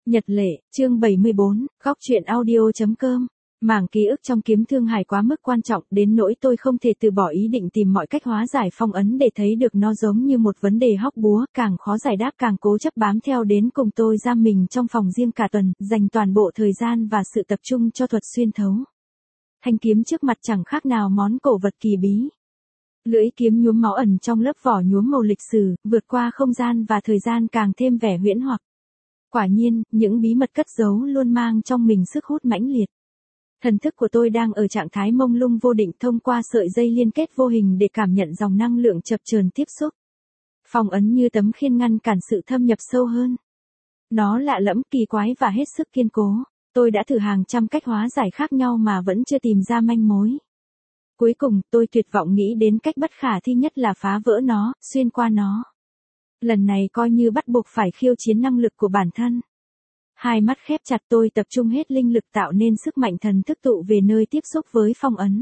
Nhật lệ, chương 74, góc truyện audio.com. Mảng ký ức trong kiếm thương hải quá mức quan trọng đến nỗi tôi không thể từ bỏ ý định tìm mọi cách hóa giải phong ấn để thấy được nó giống như một vấn đề hóc búa, càng khó giải đáp càng cố chấp bám theo đến cùng. Tôi giam mình trong phòng riêng cả tuần, dành toàn bộ thời gian và sự tập trung cho thuật xuyên thấu. Thanh kiếm trước mặt chẳng khác nào món cổ vật kỳ bí. Lưỡi kiếm nhuốm máu ẩn trong lớp vỏ nhuốm màu lịch sử, vượt qua không gian và thời gian càng thêm vẻ huyễn hoặc. Quả nhiên, những bí mật cất giấu luôn mang trong mình sức hút mãnh liệt. Thần thức của tôi đang ở trạng thái mông lung vô định thông qua sợi dây liên kết vô hình để cảm nhận dòng năng lượng chập chờn tiếp xúc. Phong ấn như tấm khiên ngăn cản sự thâm nhập sâu hơn. Nó lạ lẫm, kỳ quái và hết sức kiên cố. Tôi đã thử hàng trăm cách hóa giải khác nhau mà vẫn chưa tìm ra manh mối. Cuối cùng, tôi tuyệt vọng nghĩ đến cách bất khả thi nhất là phá vỡ nó, xuyên qua nó. Lần này coi như bắt buộc phải khiêu chiến năng lực của bản thân. Hai mắt khép chặt, tôi tập trung hết linh lực tạo nên sức mạnh thần thức tụ về nơi tiếp xúc với phong ấn.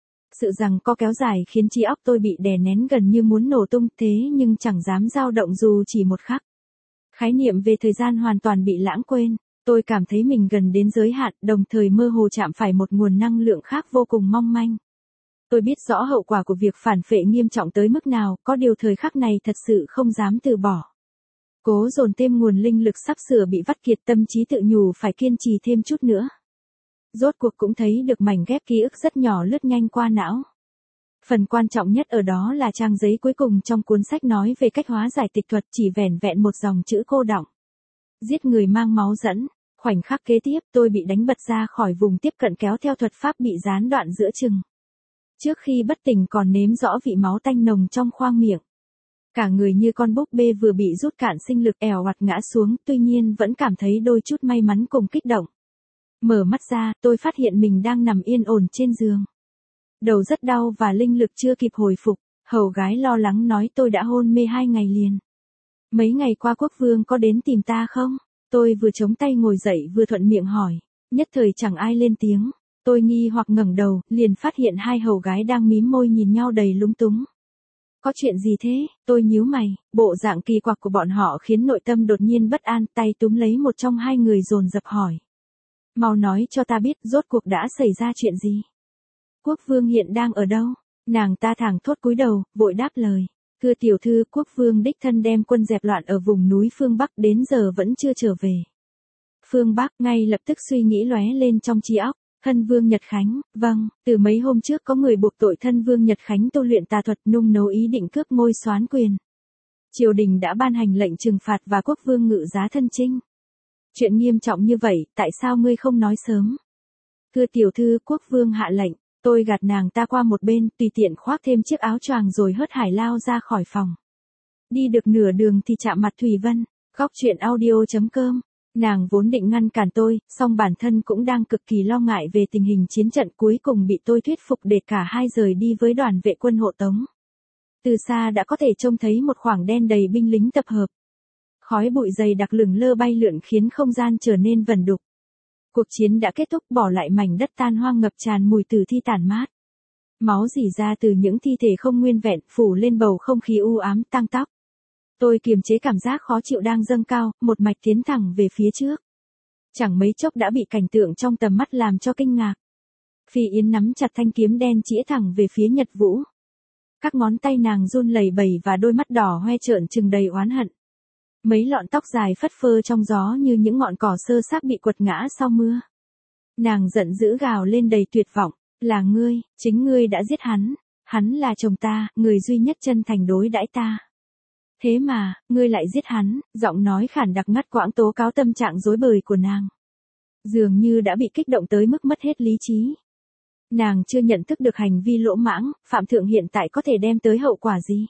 Sự giằng co kéo dài khiến trí óc tôi bị đè nén gần như muốn nổ tung, thế nhưng chẳng dám dao động dù chỉ một khắc. Khái niệm về thời gian hoàn toàn bị lãng quên. Tôi cảm thấy mình gần đến giới hạn, đồng thời mơ hồ chạm phải một nguồn năng lượng khác vô cùng mong manh. Tôi biết rõ hậu quả của việc phản phệ nghiêm trọng tới mức nào, có điều thời khắc này thật sự không dám từ bỏ. Cố dồn thêm nguồn linh lực sắp sửa bị vắt kiệt, tâm trí tự nhủ phải kiên trì thêm chút nữa. Rốt cuộc cũng thấy được mảnh ghép ký ức rất nhỏ lướt nhanh qua não. Phần quan trọng nhất ở đó là trang giấy cuối cùng trong cuốn sách nói về cách hóa giải tịch thuật, chỉ vẻn vẹn một dòng chữ cô đọng. Giết người mang máu dẫn. Khoảnh khắc kế tiếp tôi bị đánh bật ra khỏi vùng tiếp cận kéo theo thuật pháp bị gián đoạn giữa chừng. Trước khi bất tỉnh còn nếm rõ vị máu tanh nồng trong khoang miệng. Cả người như con búp bê vừa bị rút cạn sinh lực èo oạt ngã xuống, tuy nhiên vẫn cảm thấy đôi chút may mắn cùng kích động. Mở mắt ra, tôi phát hiện mình đang nằm yên ổn trên giường. Đầu rất đau và linh lực chưa kịp hồi phục, hầu gái lo lắng nói tôi đã hôn mê 2 ngày liền. Mấy ngày qua quốc vương có đến tìm ta không? Tôi vừa chống tay ngồi dậy vừa thuận miệng hỏi, nhất thời chẳng ai lên tiếng. Tôi nghi hoặc ngẩng đầu, liền phát hiện hai hầu gái đang mím môi nhìn nhau đầy lúng túng. Có chuyện gì thế? Tôi nhíu mày, bộ dạng kỳ quặc của bọn họ khiến nội tâm đột nhiên bất an, tay túm lấy một trong hai người dồn dập hỏi. Mau nói cho ta biết, rốt cuộc đã xảy ra chuyện gì? Quốc vương hiện đang ở đâu? Nàng ta thẳng thốt cúi đầu, vội đáp lời. Thưa tiểu thư, quốc vương đích thân đem quân dẹp loạn ở vùng núi phương Bắc đến giờ vẫn chưa trở về. Phương Bắc, ngay lập tức suy nghĩ lóe lên trong trí óc. Thân vương Nhật Khánh, vâng, từ mấy hôm trước có người buộc tội thân vương Nhật Khánh tu luyện tà thuật, nung nấu ý định cướp ngôi soán quyền. Triều đình đã ban hành lệnh trừng phạt và quốc vương ngự giá thân chinh. Chuyện nghiêm trọng như vậy, tại sao ngươi không nói sớm? Thưa tiểu thư, quốc vương hạ lệnh. Tôi gạt nàng ta qua một bên, tùy tiện khoác thêm chiếc áo choàng rồi hớt hải lao ra khỏi phòng. Đi được nửa đường thì chạm mặt Thủy Vân. Góc truyện audio.com. Nàng vốn định ngăn cản tôi, song bản thân cũng đang cực kỳ lo ngại về tình hình chiến trận, cuối cùng bị tôi thuyết phục để cả hai rời đi với đoàn vệ quân hộ tống. Từ xa đã có thể trông thấy một khoảng đen đầy binh lính tập hợp. Khói bụi dày đặc lửng lơ bay lượn khiến không gian trở nên vẩn đục. Cuộc chiến đã kết thúc, bỏ lại mảnh đất tan hoang ngập tràn mùi tử thi tản mát. Máu rỉ ra từ những thi thể không nguyên vẹn, phủ lên bầu không khí u ám tang tóc. Tôi kiềm chế cảm giác khó chịu đang dâng cao, một mạch tiến thẳng về phía trước. Chẳng mấy chốc đã bị cảnh tượng trong tầm mắt làm cho kinh ngạc. Phi Yến nắm chặt thanh kiếm đen chĩa thẳng về phía Nhật Vũ. Các ngón tay nàng run lẩy bẩy và đôi mắt đỏ hoe trợn trừng đầy oán hận. Mấy lọn tóc dài phất phơ trong gió như những ngọn cỏ sơ xác bị quật ngã sau mưa. Nàng giận dữ gào lên đầy tuyệt vọng, là ngươi, chính ngươi đã giết hắn. Hắn là chồng ta, người duy nhất chân thành đối đãi ta. Thế mà, ngươi lại giết hắn, giọng nói khản đặc ngắt quãng tố cáo tâm trạng rối bời của nàng. Dường như đã bị kích động tới mức mất hết lý trí. Nàng chưa nhận thức được hành vi lỗ mãng, phạm thượng hiện tại có thể đem tới hậu quả gì.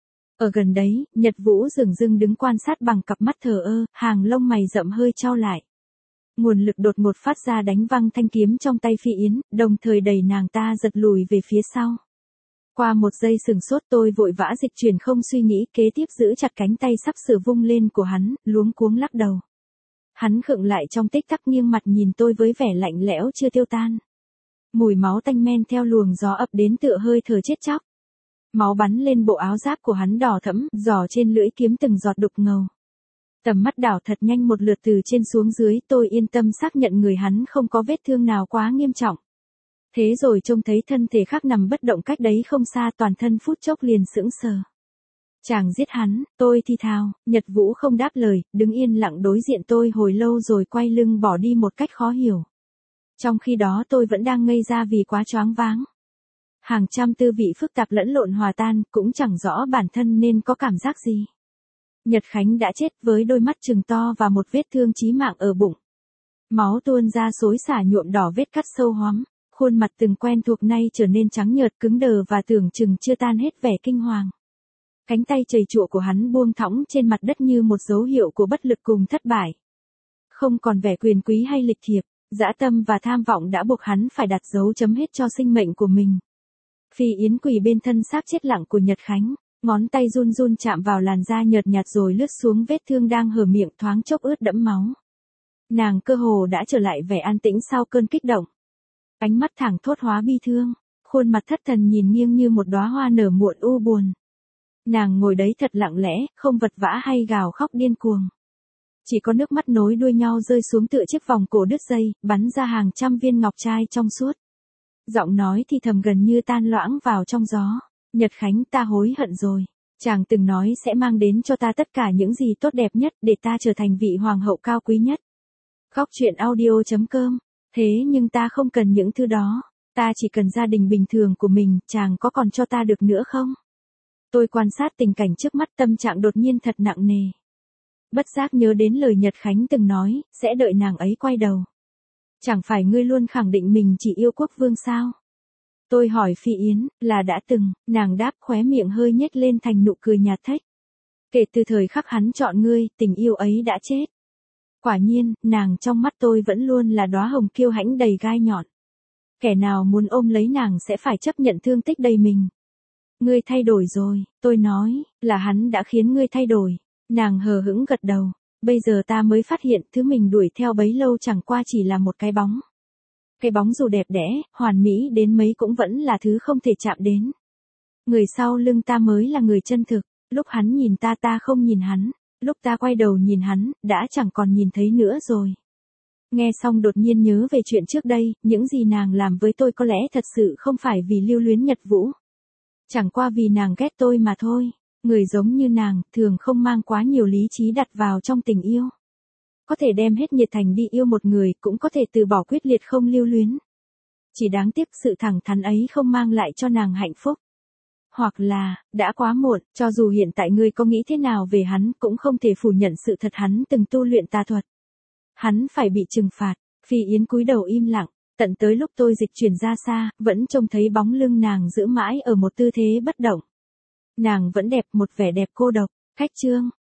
Ở gần đấy, Nhật Vũ dửng dưng đứng quan sát bằng cặp mắt thờ ơ, hàng lông mày rậm hơi chau lại. Nguồn lực đột ngột phát ra đánh văng thanh kiếm trong tay Phi Yến, đồng thời đẩy nàng ta giật lùi về phía sau. Qua một giây sừng sốt, tôi vội vã dịch chuyển không suy nghĩ, kế tiếp giữ chặt cánh tay sắp sửa vung lên của hắn, luống cuống lắc đầu. Hắn khựng lại trong tích tắc, nghiêng mặt nhìn tôi với vẻ lạnh lẽo chưa tiêu tan. Mùi máu tanh men theo luồng gió ập đến tựa hơi thở chết chóc. Máu bắn lên bộ áo giáp của hắn đỏ thẫm, giò trên lưỡi kiếm từng giọt đục ngầu. Tầm mắt đảo thật nhanh một lượt từ trên xuống dưới, tôi yên tâm xác nhận người hắn không có vết thương nào quá nghiêm trọng. Thế rồi trông thấy thân thể khác nằm bất động cách đấy không xa, toàn thân phút chốc liền sững sờ. Chàng giết hắn, tôi thì thào. Nhật Vũ không đáp lời, đứng yên lặng đối diện tôi hồi lâu rồi quay lưng bỏ đi một cách khó hiểu. Trong khi đó tôi vẫn đang ngây ra vì quá choáng váng. Hàng trăm tư vị phức tạp lẫn lộn hòa tan, cũng chẳng rõ bản thân nên có cảm giác gì. Nhật Khánh đã chết với đôi mắt trừng to và một vết thương chí mạng ở bụng. Máu tuôn ra xối xả nhuộm đỏ vết cắt sâu hoắm, khuôn mặt từng quen thuộc nay trở nên trắng nhợt cứng đờ và tưởng chừng chưa tan hết vẻ kinh hoàng. Cánh tay chầy chụa của hắn buông thõng trên mặt đất như một dấu hiệu của bất lực cùng thất bại. Không còn vẻ quyền quý hay lịch thiệp, dã tâm và tham vọng đã buộc hắn phải đặt dấu chấm hết cho sinh mệnh của mình. Phi Yến quỳ bên thân xác chết lặng của Nhật Khánh, ngón tay run run chạm vào làn da nhợt nhạt rồi lướt xuống vết thương đang hở miệng thoáng chốc ướt đẫm máu. Nàng cơ hồ đã trở lại vẻ an tĩnh sau cơn kích động. Ánh mắt thẳng thốt hóa bi thương, khuôn mặt thất thần nhìn nghiêng như một đóa hoa nở muộn u buồn. Nàng ngồi đấy thật lặng lẽ, không vật vã hay gào khóc điên cuồng. Chỉ có nước mắt nối đuôi nhau rơi xuống tựa chiếc vòng cổ đứt dây, bắn ra hàng trăm viên ngọc trai trong suốt. Giọng nói thì thầm gần như tan loãng vào trong gió. Nhật Khánh, ta hối hận rồi. Chàng từng nói sẽ mang đến cho ta tất cả những gì tốt đẹp nhất để ta trở thành vị hoàng hậu cao quý nhất. Góc truyện audio.com. Thế nhưng ta không cần những thứ đó. Ta chỉ cần gia đình bình thường của mình, chàng có còn cho ta được nữa không? Tôi quan sát tình cảnh trước mắt, tâm trạng đột nhiên thật nặng nề. Bất giác nhớ đến lời Nhật Khánh từng nói, sẽ đợi nàng ấy quay đầu. Chẳng phải ngươi luôn khẳng định mình chỉ yêu quốc vương sao? Tôi hỏi Phi Yến, là đã từng, nàng đáp khóe miệng hơi nhếch lên thành nụ cười nhạt thách. Kể từ thời khắc hắn chọn ngươi, tình yêu ấy đã chết. Quả nhiên, nàng trong mắt tôi vẫn luôn là đóa hồng kiêu hãnh đầy gai nhọn. Kẻ nào muốn ôm lấy nàng sẽ phải chấp nhận thương tích đầy mình. Ngươi thay đổi rồi, tôi nói, là hắn đã khiến ngươi thay đổi. Nàng hờ hững gật đầu. Bây giờ ta mới phát hiện thứ mình đuổi theo bấy lâu chẳng qua chỉ là một cái bóng. Cái bóng dù đẹp đẽ, hoàn mỹ đến mấy cũng vẫn là thứ không thể chạm đến. Người sau lưng ta mới là người chân thực. Lúc hắn nhìn ta ta không nhìn hắn. Lúc ta quay đầu nhìn hắn, đã chẳng còn nhìn thấy nữa rồi. Nghe xong đột nhiên nhớ về chuyện trước đây, những gì nàng làm với tôi có lẽ thật sự không phải vì lưu luyến Nhật Vũ. Chẳng qua vì nàng ghét tôi mà thôi. Người giống như nàng, thường không mang quá nhiều lý trí đặt vào trong tình yêu. Có thể đem hết nhiệt thành đi yêu một người, cũng có thể từ bỏ quyết liệt không lưu luyến. Chỉ đáng tiếc sự thẳng thắn ấy không mang lại cho nàng hạnh phúc. Hoặc là, đã quá muộn, cho dù hiện tại ngươi có nghĩ thế nào về hắn, cũng không thể phủ nhận sự thật hắn từng tu luyện tà thuật. Hắn phải bị trừng phạt. Phi Yến cúi đầu im lặng, tận tới lúc tôi dịch chuyển ra xa, vẫn trông thấy bóng lưng nàng giữ mãi ở một tư thế bất động. Nàng vẫn đẹp, một vẻ đẹp cô độc. Khách chương.